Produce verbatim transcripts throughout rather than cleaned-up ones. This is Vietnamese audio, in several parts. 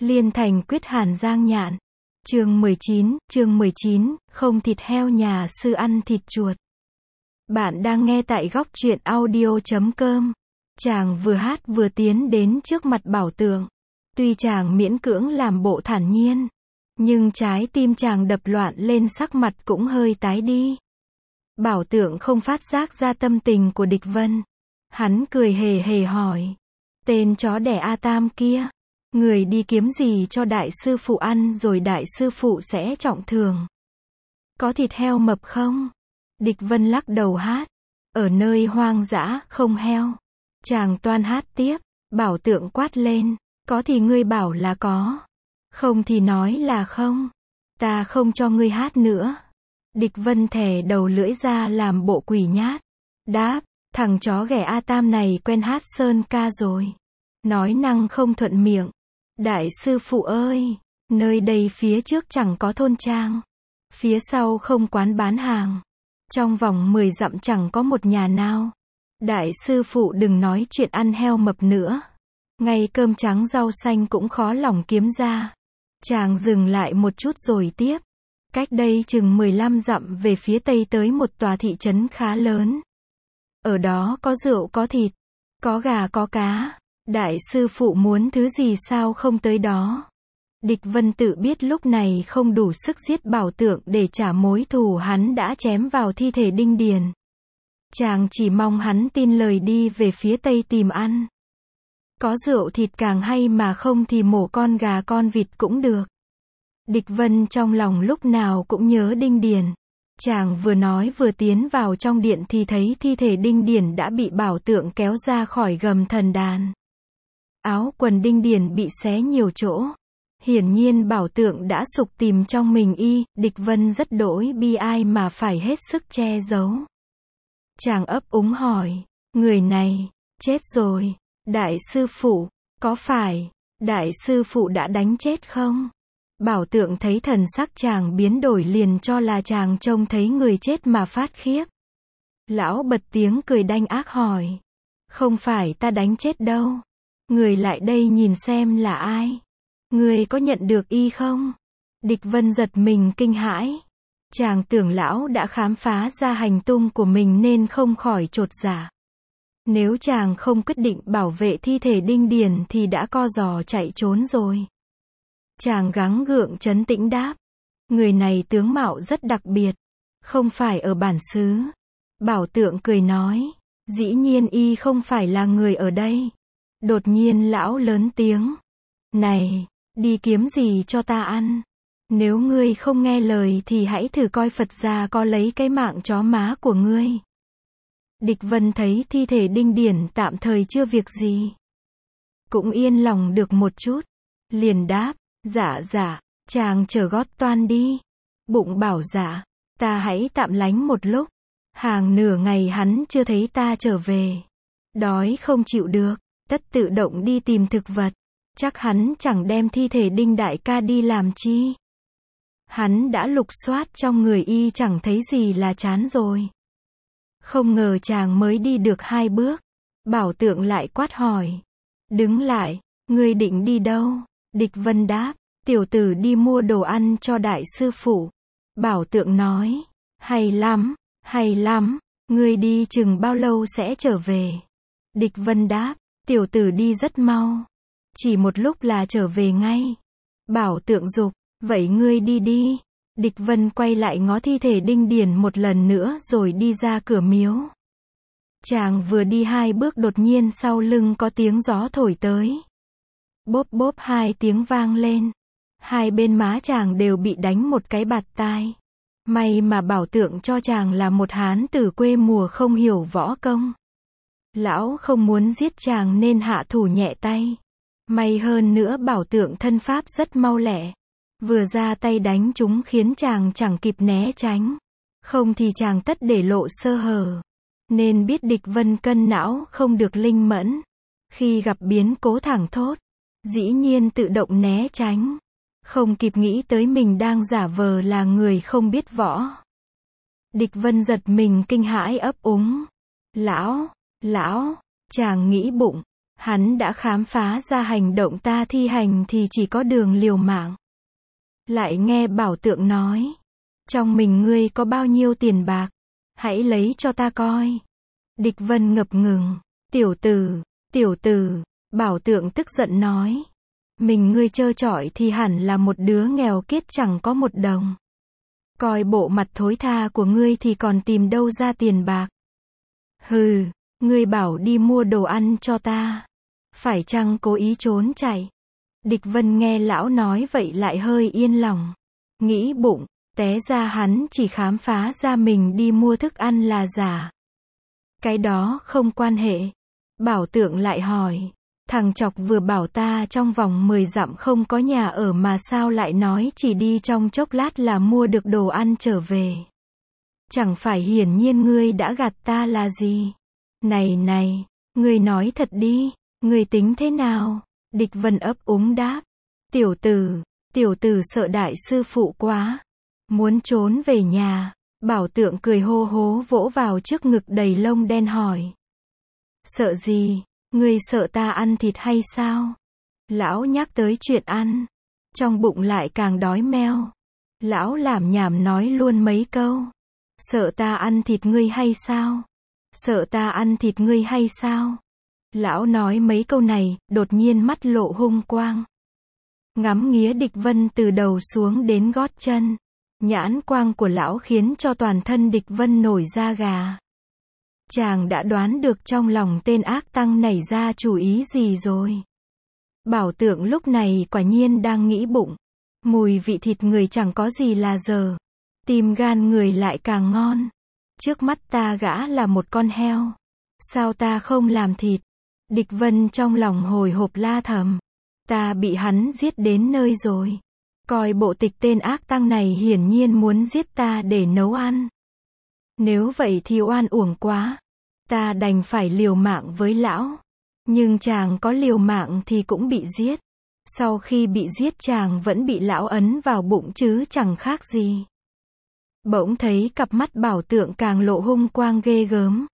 Liên thành quyết Hàn Giang Nhạn. Chương mười chín, chương mười chín, không thịt heo nhà sư ăn thịt chuột. Bạn đang nghe tại góc truyện audio chấm com. Chàng vừa hát vừa tiến đến trước mặt Bảo Tượng. Tuy chàng miễn cưỡng làm bộ thản nhiên, nhưng trái tim chàng đập loạn lên, sắc mặt cũng hơi tái đi. Bảo Tượng không phát giác ra tâm tình của Địch Vân. Hắn cười hề hề hỏi. Tên chó đẻ A Tam kia, người đi kiếm gì cho đại sư phụ ăn rồi đại sư phụ sẽ trọng thưởng. Có thịt heo mập không? Địch Vân lắc đầu hát. Ở nơi hoang dã, không heo. Chàng toan hát tiếp. Bảo Tượng quát lên. Có thì ngươi bảo là có. Không thì nói là không. Ta không cho ngươi hát nữa. Địch Vân thè đầu lưỡi ra làm bộ quỷ nhát. Đáp. Thằng chó ghẻ A Tam này quen hát sơn ca rồi. Nói năng không thuận miệng. Đại sư phụ ơi, nơi đây phía trước chẳng có thôn trang. Phía sau không quán bán hàng. Trong vòng mười dặm chẳng có một nhà nào. Đại sư phụ đừng nói chuyện ăn heo mập nữa. Ngay cơm trắng rau xanh cũng khó lòng kiếm ra. Chàng dừng lại một chút rồi tiếp. Cách đây chừng mười lăm dặm về phía tây tới một tòa thị trấn khá lớn. Ở đó có rượu có thịt, có gà có cá. Đại sư phụ muốn thứ gì sao không tới đó. Địch Vân tự biết lúc này không đủ sức giết Bảo Tượng để trả mối thù hắn đã chém vào thi thể Đinh Điền. Chàng chỉ mong hắn tin lời đi về phía tây tìm ăn. Có rượu thịt càng hay, mà không thì mổ con gà con vịt cũng được. Địch Vân trong lòng lúc nào cũng nhớ Đinh Điền. Chàng vừa nói vừa tiến vào trong điện thì thấy thi thể Đinh Điền đã bị Bảo Tượng kéo ra khỏi gầm thần đàn. Áo quần Đinh Điền bị xé nhiều chỗ. Hiển nhiên Bảo Tượng đã sục tìm trong mình y. Địch Vân rất đỗi bi ai mà phải hết sức che giấu. Chàng ấp úng hỏi. Người này, chết rồi. Đại sư phụ, có phải, đại sư phụ đã đánh chết không? Bảo Tượng thấy thần sắc chàng biến đổi liền cho là chàng trông thấy người chết mà phát khiếp. Lão bật tiếng cười đanh ác hỏi. Không phải ta đánh chết đâu. Người lại đây nhìn xem là ai. Người có nhận được y không? Địch Vân giật mình kinh hãi. Chàng tưởng lão đã khám phá ra hành tung của mình nên không khỏi chột dạ. Nếu chàng không quyết định bảo vệ thi thể Đinh Điền thì đã co giò chạy trốn rồi. Chàng gắng gượng trấn tĩnh đáp. Người này tướng mạo rất đặc biệt. Không phải ở bản xứ. Bảo Tượng cười nói. Dĩ nhiên y không phải là người ở đây. Đột nhiên lão lớn tiếng. Này, đi kiếm gì cho ta ăn? Nếu ngươi không nghe lời thì hãy thử coi Phật gia có lấy cái mạng chó má của ngươi. Địch Vân thấy thi thể Đinh Điền tạm thời chưa việc gì. Cũng yên lòng được một chút. Liền đáp. Dạ dạ, chàng chở gót toan đi. Bụng bảo dạ, ta hãy tạm lánh một lúc. Hàng nửa ngày hắn chưa thấy ta trở về. Đói không chịu được, tất tự động đi tìm thực vật. Chắc hắn chẳng đem thi thể Đinh đại ca đi làm chi. Hắn đã lục soát trong người y chẳng thấy gì là chán rồi. Không ngờ chàng mới đi được hai bước. Bảo Tượng lại quát hỏi. Đứng lại, ngươi định đi đâu? Địch Vân đáp. Tiểu tử đi mua đồ ăn cho đại sư phụ. Bảo Tượng nói. Hay lắm, hay lắm. Ngươi đi chừng bao lâu sẽ trở về? Địch Vân đáp. Tiểu tử đi rất mau. Chỉ một lúc là trở về ngay. Bảo Tượng giục. Vậy ngươi đi đi. Địch Vân quay lại ngó thi thể Đinh Điền một lần nữa rồi đi ra cửa miếu. Chàng vừa đi hai bước đột nhiên sau lưng có tiếng gió thổi tới. Bốp bốp hai tiếng vang lên. Hai bên má chàng đều bị đánh một cái bạt tai. May mà Bảo Tượng cho chàng là một hán tử quê mùa không hiểu võ công. Lão không muốn giết chàng nên hạ thủ nhẹ tay. May hơn nữa Bảo Tượng thân pháp rất mau lẹ. Vừa ra tay đánh chúng khiến chàng chẳng kịp né tránh. Không thì chàng tất để lộ sơ hở. Nên biết Địch Vân cân não không được linh mẫn. Khi gặp biến cố thẳng thốt. Dĩ nhiên tự động né tránh. Không kịp nghĩ tới mình đang giả vờ là người không biết võ. Địch Vân giật mình kinh hãi ấp úng. Lão, lão, chàng nghĩ bụng. Hắn đã khám phá ra hành động ta thi hành thì chỉ có đường liều mạng. Lại nghe Bảo Tượng nói, trong mình ngươi có bao nhiêu tiền bạc? Hãy lấy cho ta coi. Địch Vân ngập ngừng, tiểu tử, tiểu tử, Bảo Tượng tức giận nói. Mình ngươi trơ trọi thì hẳn là một đứa nghèo kiết chẳng có một đồng. Coi bộ mặt thối tha của ngươi thì còn tìm đâu ra tiền bạc. Hừ, ngươi bảo đi mua đồ ăn cho ta. Phải chăng cố ý trốn chạy? Địch Vân nghe lão nói vậy lại hơi yên lòng. Nghĩ bụng, té ra hắn chỉ khám phá ra mình đi mua thức ăn là giả. Cái đó không quan hệ. Bảo Tượng lại hỏi, thằng chọc vừa bảo ta trong vòng mười dặm không có nhà ở mà sao lại nói chỉ đi trong chốc lát là mua được đồ ăn trở về. Chẳng phải hiển nhiên ngươi đã gạt ta là gì? Này này, ngươi nói thật đi, ngươi tính thế nào? Địch Vân ấp úng đáp. Tiểu tử, tiểu tử sợ đại sư phụ quá. Muốn trốn về nhà. Bảo Tượng cười hô hố vỗ vào trước ngực đầy lông đen hỏi. Sợ gì? Ngươi sợ ta ăn thịt hay sao? Lão nhắc tới chuyện ăn. Trong bụng lại càng đói meo. Lão lảm nhảm nói luôn mấy câu. Sợ ta ăn thịt ngươi hay sao? Sợ ta ăn thịt ngươi hay sao? Lão nói mấy câu này, đột nhiên mắt lộ hung quang. Ngắm nghía Địch Vân từ đầu xuống đến gót chân. Nhãn quang của lão khiến cho toàn thân Địch Vân nổi da gà. Chàng đã đoán được trong lòng tên ác tăng nảy ra chủ ý gì rồi. Bảo Tượng lúc này quả nhiên đang nghĩ bụng. Mùi vị thịt người chẳng có gì là dở. Tim gan người lại càng ngon. Trước mắt ta gã là một con heo. Sao ta không làm thịt? Địch Vân trong lòng hồi hộp la thầm. Ta bị hắn giết đến nơi rồi. Coi bộ tịch tên ác tăng này hiển nhiên muốn giết ta để nấu ăn. Nếu vậy thì oan uổng quá. Ta đành phải liều mạng với lão. Nhưng chàng có liều mạng thì cũng bị giết. Sau khi bị giết chàng vẫn bị lão ấn vào bụng chứ chẳng khác gì. Bỗng thấy cặp mắt Bảo Tượng càng lộ hung quang ghê gớm.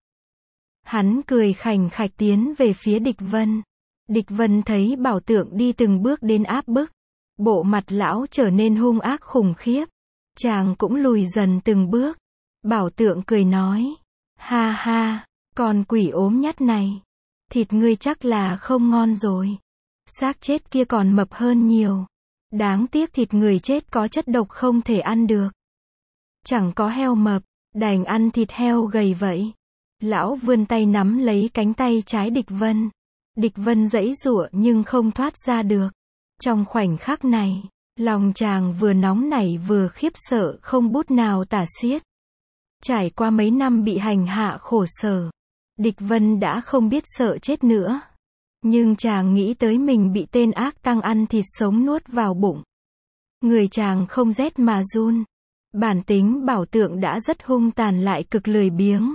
Hắn cười khành khạch tiến về phía Địch Vân. Địch Vân thấy Bảo Tượng đi từng bước đến áp bức. Bộ mặt lão trở nên hung ác khủng khiếp. Chàng cũng lùi dần từng bước. Bảo Tượng cười nói. Ha ha, con quỷ ốm nhắt này. Thịt ngươi chắc là không ngon rồi. Xác chết kia còn mập hơn nhiều. Đáng tiếc thịt người chết có chất độc không thể ăn được. Chẳng có heo mập, đành ăn thịt heo gầy vậy. Lão vươn tay nắm lấy cánh tay trái Địch Vân. Địch Vân giãy giụa nhưng không thoát ra được. Trong khoảnh khắc này, lòng chàng vừa nóng nảy vừa khiếp sợ không bút nào tả xiết. Trải qua mấy năm bị hành hạ khổ sở, Địch Vân đã không biết sợ chết nữa. Nhưng chàng nghĩ tới mình bị tên ác tăng ăn thịt sống nuốt vào bụng. Người chàng không rét mà run. Bản tính Bảo Tượng đã rất hung tàn lại cực lười biếng.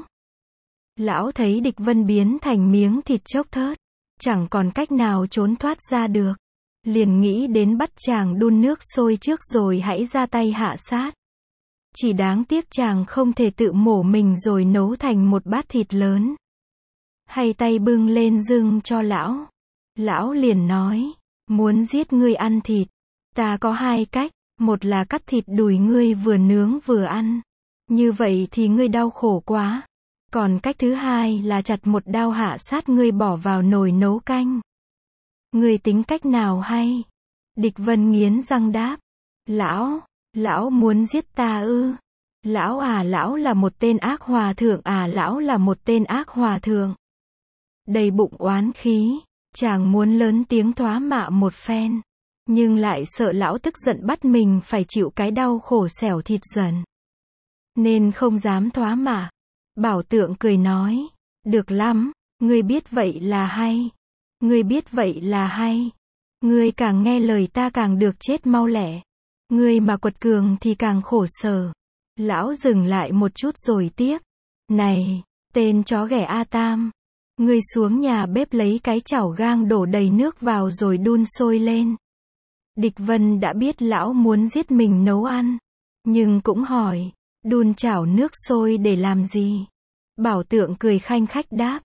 Lão thấy Địch Vân biến thành miếng thịt chốc thớt, chẳng còn cách nào trốn thoát ra được. Liền nghĩ đến bắt chàng đun nước sôi trước rồi hãy ra tay hạ sát. Chỉ đáng tiếc chàng không thể tự mổ mình rồi nấu thành một bát thịt lớn. Hay tay bưng lên dâng cho lão. Lão liền nói, muốn giết ngươi ăn thịt, ta có hai cách, một là cắt thịt đùi ngươi vừa nướng vừa ăn. Như vậy thì ngươi đau khổ quá. Còn cách thứ hai là chặt một đao hạ sát ngươi bỏ vào nồi nấu canh. Ngươi tính cách nào hay? Địch Vân nghiến răng đáp. Lão, lão muốn giết ta ư? Lão à, lão là một tên ác hòa thượng à, lão là một tên ác hòa thượng. Đầy bụng oán khí, chàng muốn lớn tiếng thoá mạ một phen. Nhưng lại sợ lão tức giận bắt mình phải chịu cái đau khổ xẻo thịt dần. Nên không dám thoá mạ. Bảo Tượng cười nói. Được lắm, ngươi biết vậy là hay. Ngươi biết vậy là hay. Ngươi càng nghe lời ta càng được chết mau lẹ. Ngươi mà quật cường thì càng khổ sở. Lão dừng lại một chút rồi tiếp. Này, tên chó ghẻ A Tam. Ngươi xuống nhà bếp lấy cái chảo gang đổ đầy nước vào rồi đun sôi lên. Địch Vân đã biết lão muốn giết mình nấu ăn. Nhưng cũng hỏi, đun chảo nước sôi để làm gì? Bảo Tượng cười khanh khách đáp.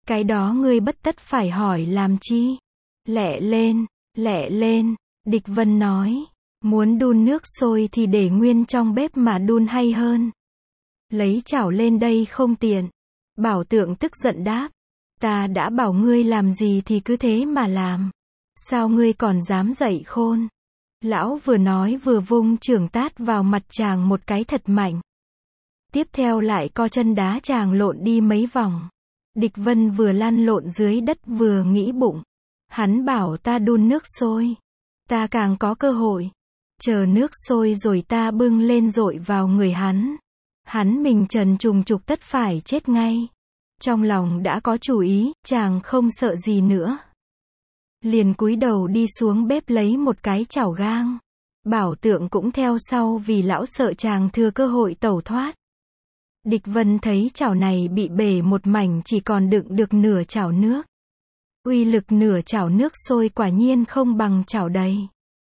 Cái đó ngươi bất tất phải hỏi làm chi. Lẹ lên, lẹ lên, Địch Vân nói. Muốn đun nước sôi thì để nguyên trong bếp mà đun hay hơn. Lấy chảo lên đây không tiện. Bảo Tượng tức giận đáp. Ta đã bảo ngươi làm gì thì cứ thế mà làm. Sao ngươi còn dám dậy khôn? Lão vừa nói vừa vung chưởng tát vào mặt chàng một cái thật mạnh. Tiếp theo lại co chân đá chàng lộn đi mấy vòng. Địch Vân vừa lăn lộn dưới đất vừa nghĩ bụng. Hắn bảo ta đun nước sôi. Ta càng có cơ hội. Chờ nước sôi rồi ta bưng lên dội vào người hắn. Hắn mình trần trùng trục tất phải chết ngay. Trong lòng đã có chủ ý, chàng không sợ gì nữa. Liền cúi đầu đi xuống bếp lấy một cái chảo gang. Bảo Tượng cũng theo sau vì lão sợ chàng thừa cơ hội tẩu thoát. Địch Vân thấy chảo này bị bể một mảnh chỉ còn đựng được nửa chảo nước. Uy lực nửa chảo nước sôi quả nhiên không bằng chảo đầy.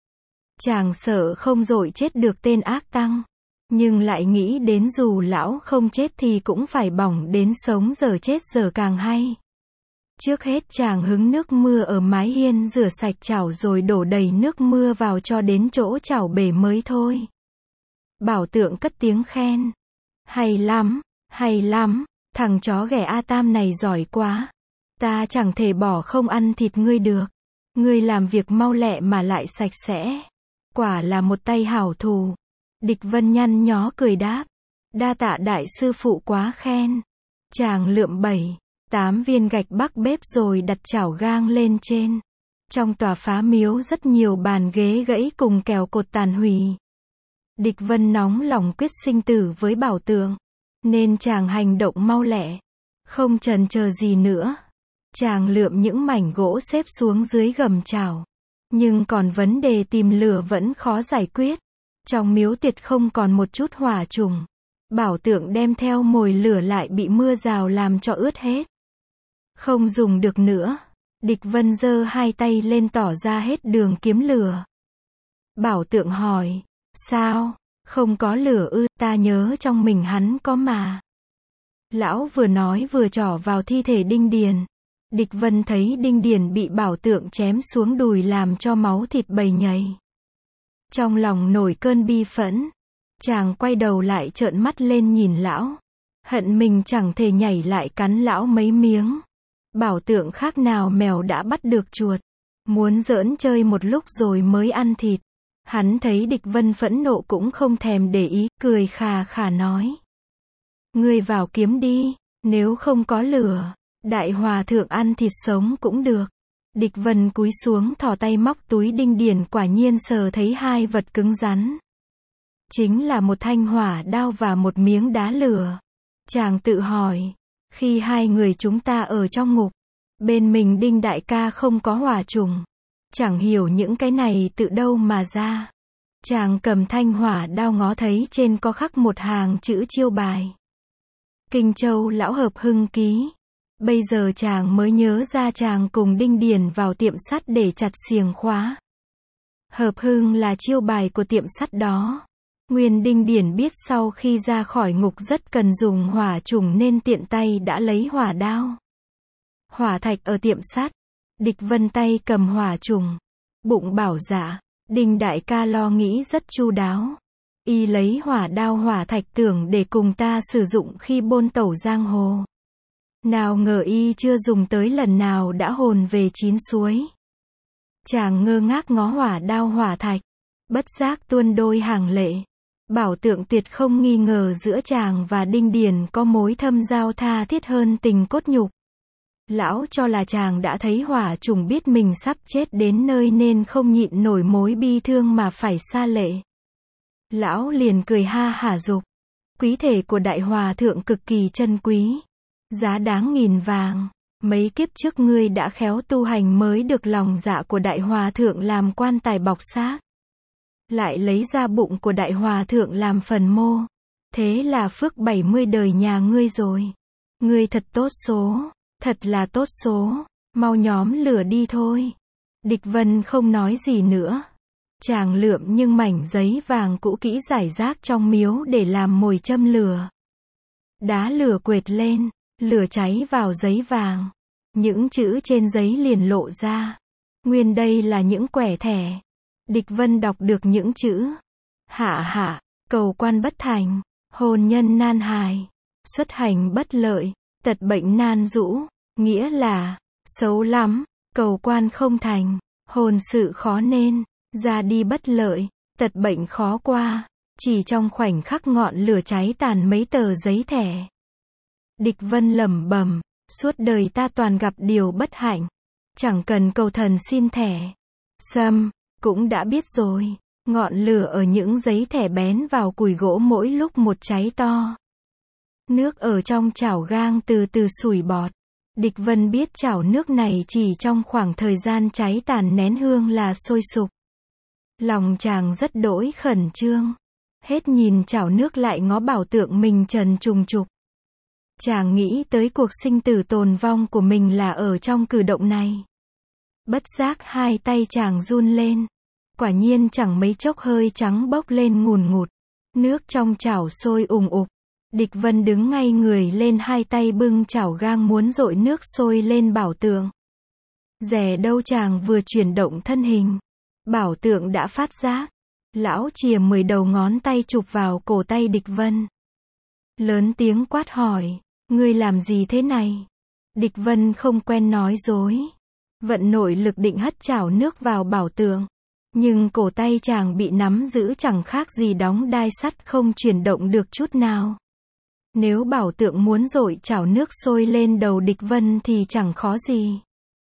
Chàng sợ không dội chết được tên ác tăng. Nhưng lại nghĩ đến dù lão không chết thì cũng phải bỏng đến sống giờ chết giờ càng hay. Trước hết chàng hứng nước mưa ở mái hiên rửa sạch chảo rồi đổ đầy nước mưa vào cho đến chỗ chảo bể mới thôi. Bảo Tượng cất tiếng khen. Hay lắm, hay lắm, thằng chó ghẻ A Tam này giỏi quá. Ta chẳng thể bỏ không ăn thịt ngươi được. Ngươi làm việc mau lẹ mà lại sạch sẽ. Quả là một tay hảo thủ. Địch Vân nhăn nhó cười đáp. Đa tạ đại sư phụ quá khen. Chàng lượm bảy, tám viên gạch bắc bếp rồi đặt chảo gang lên trên. Trong tòa phá miếu rất nhiều bàn ghế gãy cùng kèo cột tàn hủy. Địch Vân nóng lòng quyết sinh tử với Bảo Tượng. Nên chàng hành động mau lẹ. Không chần chờ gì nữa. Chàng lượm những mảnh gỗ xếp xuống dưới gầm chảo. Nhưng còn vấn đề tìm lửa vẫn khó giải quyết. Trong miếu tuyệt không còn một chút hỏa trùng. Bảo Tượng đem theo mồi lửa lại bị mưa rào làm cho ướt hết. Không dùng được nữa. Địch Vân giơ hai tay lên tỏ ra hết đường kiếm lửa. Bảo Tượng hỏi. Sao? Không có lửa ư? Ta nhớ trong mình hắn có mà. Lão vừa nói vừa trỏ vào thi thể Đinh Điền. Địch Vân thấy Đinh Điền bị Bảo Tượng chém xuống đùi làm cho máu thịt bầy nhầy. Trong lòng nổi cơn bi phẫn. Chàng quay đầu lại trợn mắt lên nhìn lão. Hận mình chẳng thể nhảy lại cắn lão mấy miếng. Bảo Tượng khác nào mèo đã bắt được chuột. Muốn giỡn chơi một lúc rồi mới ăn thịt. Hắn thấy Địch Vân phẫn nộ cũng không thèm để ý, cười khà khà nói. Ngươi vào kiếm đi, nếu không có lửa, đại hòa thượng ăn thịt sống cũng được. Địch Vân cúi xuống thò tay móc túi Đinh Điền quả nhiên sờ thấy hai vật cứng rắn. Chính là một thanh hỏa đao và một miếng đá lửa. Chàng tự hỏi, khi hai người chúng ta ở trong ngục, bên mình Đinh đại ca không có hỏa trùng. Chẳng hiểu những cái này tự đâu mà ra. Chàng cầm thanh hỏa đao ngó thấy trên có khắc một hàng chữ chiêu bài. Kinh Châu Lão Hợp Hưng ký. Bây giờ chàng mới nhớ ra chàng cùng Đinh Điền vào tiệm sắt để chặt xiềng khóa. Hợp Hưng là chiêu bài của tiệm sắt đó. Nguyên Đinh Điền biết sau khi ra khỏi ngục rất cần dùng hỏa trùng nên tiện tay đã lấy hỏa đao. Hỏa thạch ở tiệm sắt. Địch Vân tay cầm hỏa trùng. Bụng bảo dạ. Đinh đại ca lo nghĩ rất chu đáo. Y lấy hỏa đao hỏa thạch tưởng để cùng ta sử dụng khi bôn tẩu giang hồ. Nào ngờ y chưa dùng tới lần nào đã hồn về chín suối. Chàng ngơ ngác ngó hỏa đao hỏa thạch. Bất giác tuôn đôi hàng lệ. Bảo Tượng tuyệt không nghi ngờ giữa chàng và Đinh Điền có mối thâm giao tha thiết hơn tình cốt nhục. Lão cho là chàng đã thấy hỏa trùng biết mình sắp chết đến nơi nên không nhịn nổi mối bi thương mà phải xa lệ. Lão liền cười ha hả dục. Quý thể của đại hòa thượng cực kỳ chân quý. Giá đáng nghìn vàng. Mấy kiếp trước ngươi đã khéo tu hành mới được lòng dạ của đại hòa thượng làm quan tài bọc xác. Lại lấy ra bụng của đại hòa thượng làm phần mô. Thế là phước bảy mươi đời nhà ngươi rồi. Ngươi thật tốt số. Thật là tốt số. Mau nhóm lửa đi thôi. Địch Vân không nói gì nữa. Chàng lượm nhưng mảnh giấy vàng cũ kỹ rải rác trong miếu để làm mồi châm lửa. Đá lửa quệt lên. Lửa cháy vào giấy vàng. Những chữ trên giấy liền lộ ra. Nguyên đây là những quẻ thẻ. Địch Vân đọc được những chữ. Hạ hạ, cầu quan bất thành, hôn nhân nan hài, xuất hành bất lợi, tật bệnh nan rũ, nghĩa là, xấu lắm, cầu quan không thành, hôn sự khó nên, ra đi bất lợi, tật bệnh khó qua, chỉ trong khoảnh khắc ngọn lửa cháy tàn mấy tờ giấy thẻ. Địch Vân lẩm bẩm, suốt đời ta toàn gặp điều bất hạnh, chẳng cần cầu thần xin thẻ. Sâm, cũng đã biết rồi, ngọn lửa ở những giấy thẻ bén vào cùi gỗ mỗi lúc một cháy to. Nước ở trong chảo gang từ từ sủi bọt. Địch Vân biết chảo nước này chỉ trong khoảng thời gian cháy tàn nén hương là sôi sục. Lòng chàng rất đỗi khẩn trương. Hết nhìn chảo nước lại ngó Bảo Tượng mình trần trùng trục. Chàng nghĩ tới cuộc sinh tử tồn vong của mình là ở trong cử động này. Bất giác hai tay chàng run lên. Quả nhiên chẳng mấy chốc hơi trắng bốc lên ngùn ngụt. Nước trong chảo sôi ùng ục. Địch Vân đứng ngay người lên, hai tay bưng chảo gang muốn dội nước sôi lên Bảo Tượng. Dè đâu chàng vừa chuyển động thân hình. Bảo Tượng đã phát giác. Lão chìa mười đầu ngón tay chụp vào cổ tay Địch Vân. Lớn tiếng quát hỏi, ngươi làm gì thế này? Địch Vân không quen nói dối. Vận nội lực định hất chảo nước vào Bảo Tượng. Nhưng cổ tay chàng bị nắm giữ chẳng khác gì đóng đai sắt, không chuyển động được chút nào. Nếu Bảo Tượng muốn dội chảo nước sôi lên đầu Địch Vân thì chẳng khó gì.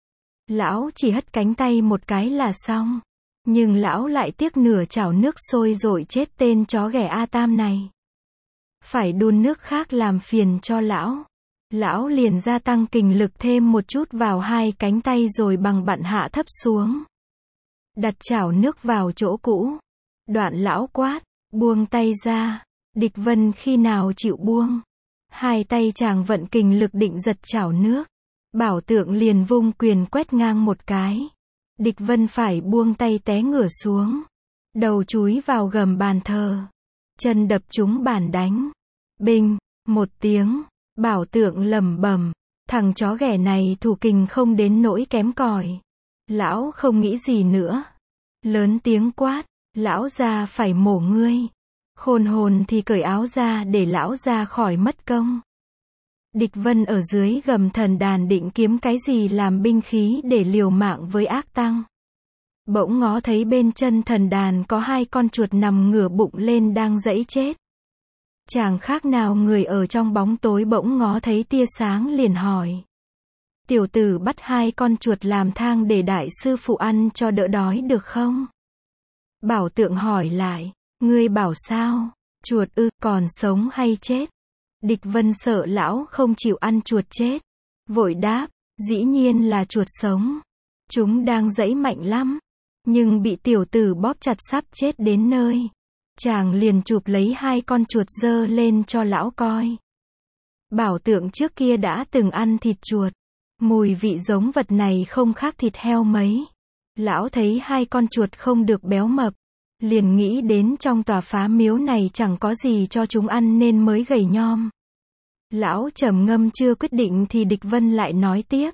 Lão chỉ hất cánh tay một cái là xong. Nhưng lão lại tiếc nửa chảo nước sôi dội chết tên chó ghẻ A Tam này. Phải đun nước khác làm phiền cho lão. Lão liền gia tăng kình lực thêm một chút vào hai cánh tay rồi bằng bặn hạ thấp xuống. Đặt chảo nước vào chỗ cũ. Đoạn lão quát, buông tay ra. Địch Vân khi nào chịu buông. Hai tay chàng vận kình lực định giật chảo nước. Bảo Tượng liền vung quyền quét ngang một cái. Địch Vân phải buông tay té ngửa xuống. Đầu chúi vào gầm bàn thờ. Chân đập trúng bàn đánh. Binh, một tiếng. Bảo Tượng lẩm bẩm, thằng chó ghẻ này thủ kình không đến nỗi kém cỏi. Lão không nghĩ gì nữa. Lớn tiếng quát, lão già phải mổ ngươi. Khôn hồn thì cởi áo ra để lão ra khỏi mất công. Địch Vân ở dưới gầm thần đàn định kiếm cái gì làm binh khí để liều mạng với ác tăng. Bỗng ngó thấy bên chân thần đàn có hai con chuột nằm ngửa bụng lên đang giãy chết. Chàng khác nào người ở trong bóng tối, bỗng ngó thấy tia sáng liền hỏi. Tiểu tử bắt hai con chuột làm thang để đại sư phụ ăn cho đỡ đói được không? Bảo Tượng hỏi lại, ngươi bảo sao? Chuột ư, còn sống hay chết? Địch Vân sợ lão không chịu ăn chuột chết. Vội đáp, dĩ nhiên là chuột sống. Chúng đang giãy mạnh lắm. Nhưng bị tiểu tử bóp chặt sắp chết đến nơi. Chàng liền chụp lấy hai con chuột dơ lên cho lão coi. Bảo Tượng trước kia đã từng ăn thịt chuột. Mùi vị giống vật này không khác thịt heo mấy. Lão thấy hai con chuột không được béo mập. Liền nghĩ đến trong tòa phá miếu này chẳng có gì cho chúng ăn nên mới gầy nhom. Lão trầm ngâm chưa quyết định thì Địch Vân lại nói tiếp.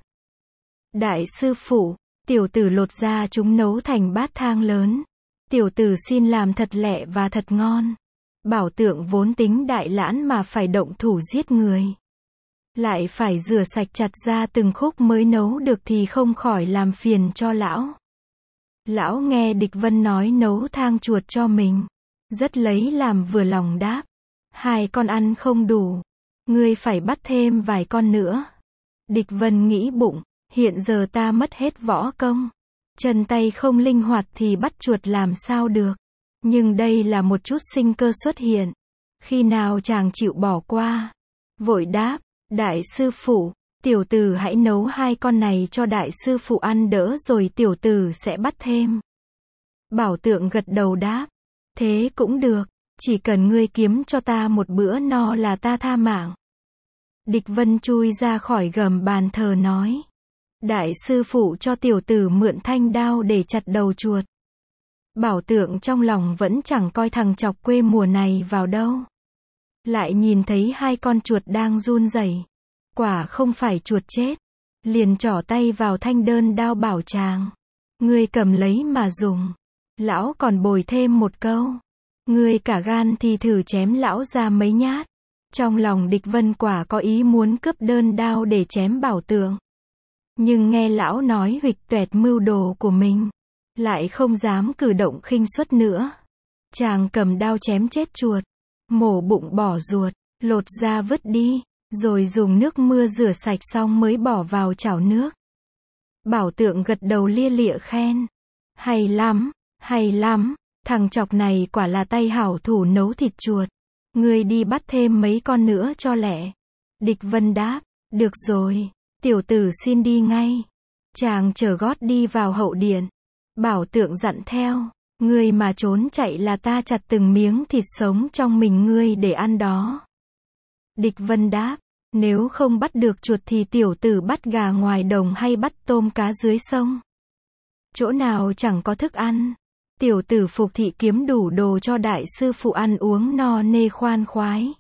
Đại sư phụ, tiểu tử lột ra chúng nấu thành bát thang lớn. Tiểu tử xin làm thật lẹ và thật ngon. Bảo Tượng vốn tính đại lãn mà phải động thủ giết người. Lại phải rửa sạch chặt ra từng khúc mới nấu được thì không khỏi làm phiền cho lão. Lão nghe Địch Vân nói nấu thang chuột cho mình. Rất lấy làm vừa lòng đáp. Hai con ăn không đủ. Ngươi phải bắt thêm vài con nữa. Địch Vân nghĩ bụng. Hiện giờ ta mất hết võ công. Chân tay không linh hoạt thì bắt chuột làm sao được. Nhưng đây là một chút sinh cơ xuất hiện. Khi nào chàng chịu bỏ qua. Vội đáp, đại sư phụ, tiểu tử hãy nấu hai con này cho đại sư phụ ăn đỡ rồi tiểu tử sẽ bắt thêm. Bảo Tượng gật đầu đáp, thế cũng được, chỉ cần ngươi kiếm cho ta một bữa no là ta tha mạng. Địch Vân chui ra khỏi gầm bàn thờ nói. Đại sư phụ cho tiểu tử mượn thanh đao để chặt đầu chuột. Bảo Tượng trong lòng vẫn chẳng coi thằng chọc quê mùa này vào đâu. Lại nhìn thấy hai con chuột đang run rẩy. Quả không phải chuột chết. liền trỏ tay vào thanh đơn đao bảo chàng. Ngươi cầm lấy mà dùng. Lão còn bồi thêm một câu. Ngươi cả gan thì thử chém lão ra mấy nhát. Trong lòng địch vân quả có ý muốn cướp đơn đao để chém Bảo Tượng. Nhưng nghe lão nói huỵch toẹt mưu đồ của mình. Lại không dám cử động khinh suất nữa. Chàng cầm đao chém chết chuột. Mổ bụng bỏ ruột. Lột ra vứt đi. Rồi dùng nước mưa rửa sạch xong mới bỏ vào chảo nước. Bảo Tượng gật đầu lia lịa khen. Hay lắm, hay lắm. Thằng chọc này quả là tay hảo thủ nấu thịt chuột. Ngươi đi bắt thêm mấy con nữa cho lẹ. Địch Vân đáp. Được rồi. Tiểu tử xin đi ngay. Chàng chở gót đi vào hậu điện. Bảo Tượng dặn theo. Ngươi mà trốn chạy là ta chặt từng miếng thịt sống trong mình ngươi để ăn đó. Địch Vân đáp. Nếu không bắt được chuột thì tiểu tử bắt gà ngoài đồng hay bắt tôm cá dưới sông. Chỗ nào chẳng có thức ăn. Tiểu tử phục thị kiếm đủ đồ cho đại sư phụ ăn uống no nê khoan khoái.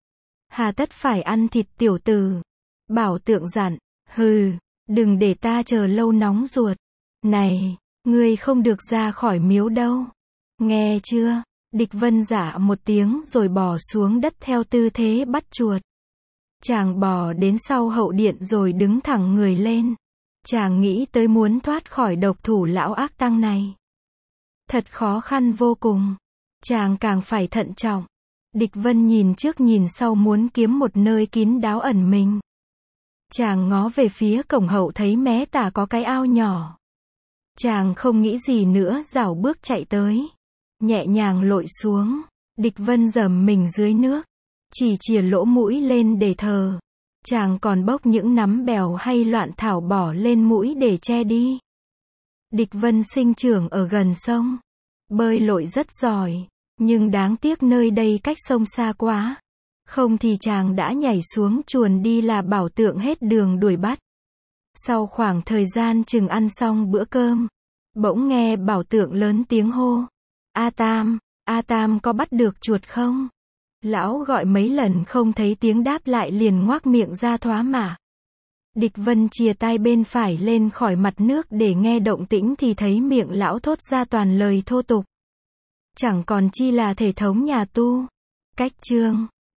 Hà tất phải ăn thịt tiểu tử. Bảo Tượng dặn. Hừ, đừng để ta chờ lâu nóng ruột. Này, ngươi không được ra khỏi miếu đâu. Nghe chưa? Địch Vân dạ một tiếng rồi bò xuống đất theo tư thế bắt chuột. Chàng bò đến sau hậu điện rồi đứng thẳng người lên. Chàng nghĩ tới muốn thoát khỏi độc thủ lão ác tăng này. Thật khó khăn vô cùng. Chàng càng phải thận trọng. Địch Vân nhìn trước nhìn sau muốn kiếm một nơi kín đáo ẩn mình. Chàng ngó về phía cổng hậu thấy mé tả có cái ao nhỏ. Chàng không nghĩ gì nữa rảo bước chạy tới. Nhẹ nhàng lội xuống. Địch Vân dầm mình dưới nước. Chỉ chìa lỗ mũi lên để thờ. Chàng còn bốc những nắm bèo hay loạn thảo bỏ lên mũi để che đi. Địch Vân sinh trưởng ở gần sông. Bơi lội rất giỏi. Nhưng đáng tiếc nơi đây cách sông xa quá. Không thì chàng đã nhảy xuống chuồn đi là Bảo Tượng hết đường đuổi bắt. Sau khoảng thời gian chừng ăn xong bữa cơm. Bỗng nghe Bảo Tượng lớn tiếng hô. A Tam, A Tam có bắt được chuột không? Lão gọi mấy lần không thấy tiếng đáp lại liền ngoác miệng ra thoá mạ. Địch Vân chìa tay bên phải lên khỏi mặt nước để nghe động tĩnh thì thấy miệng lão thốt ra toàn lời thô tục. Chẳng còn chi là thể thống nhà tu. Cách chương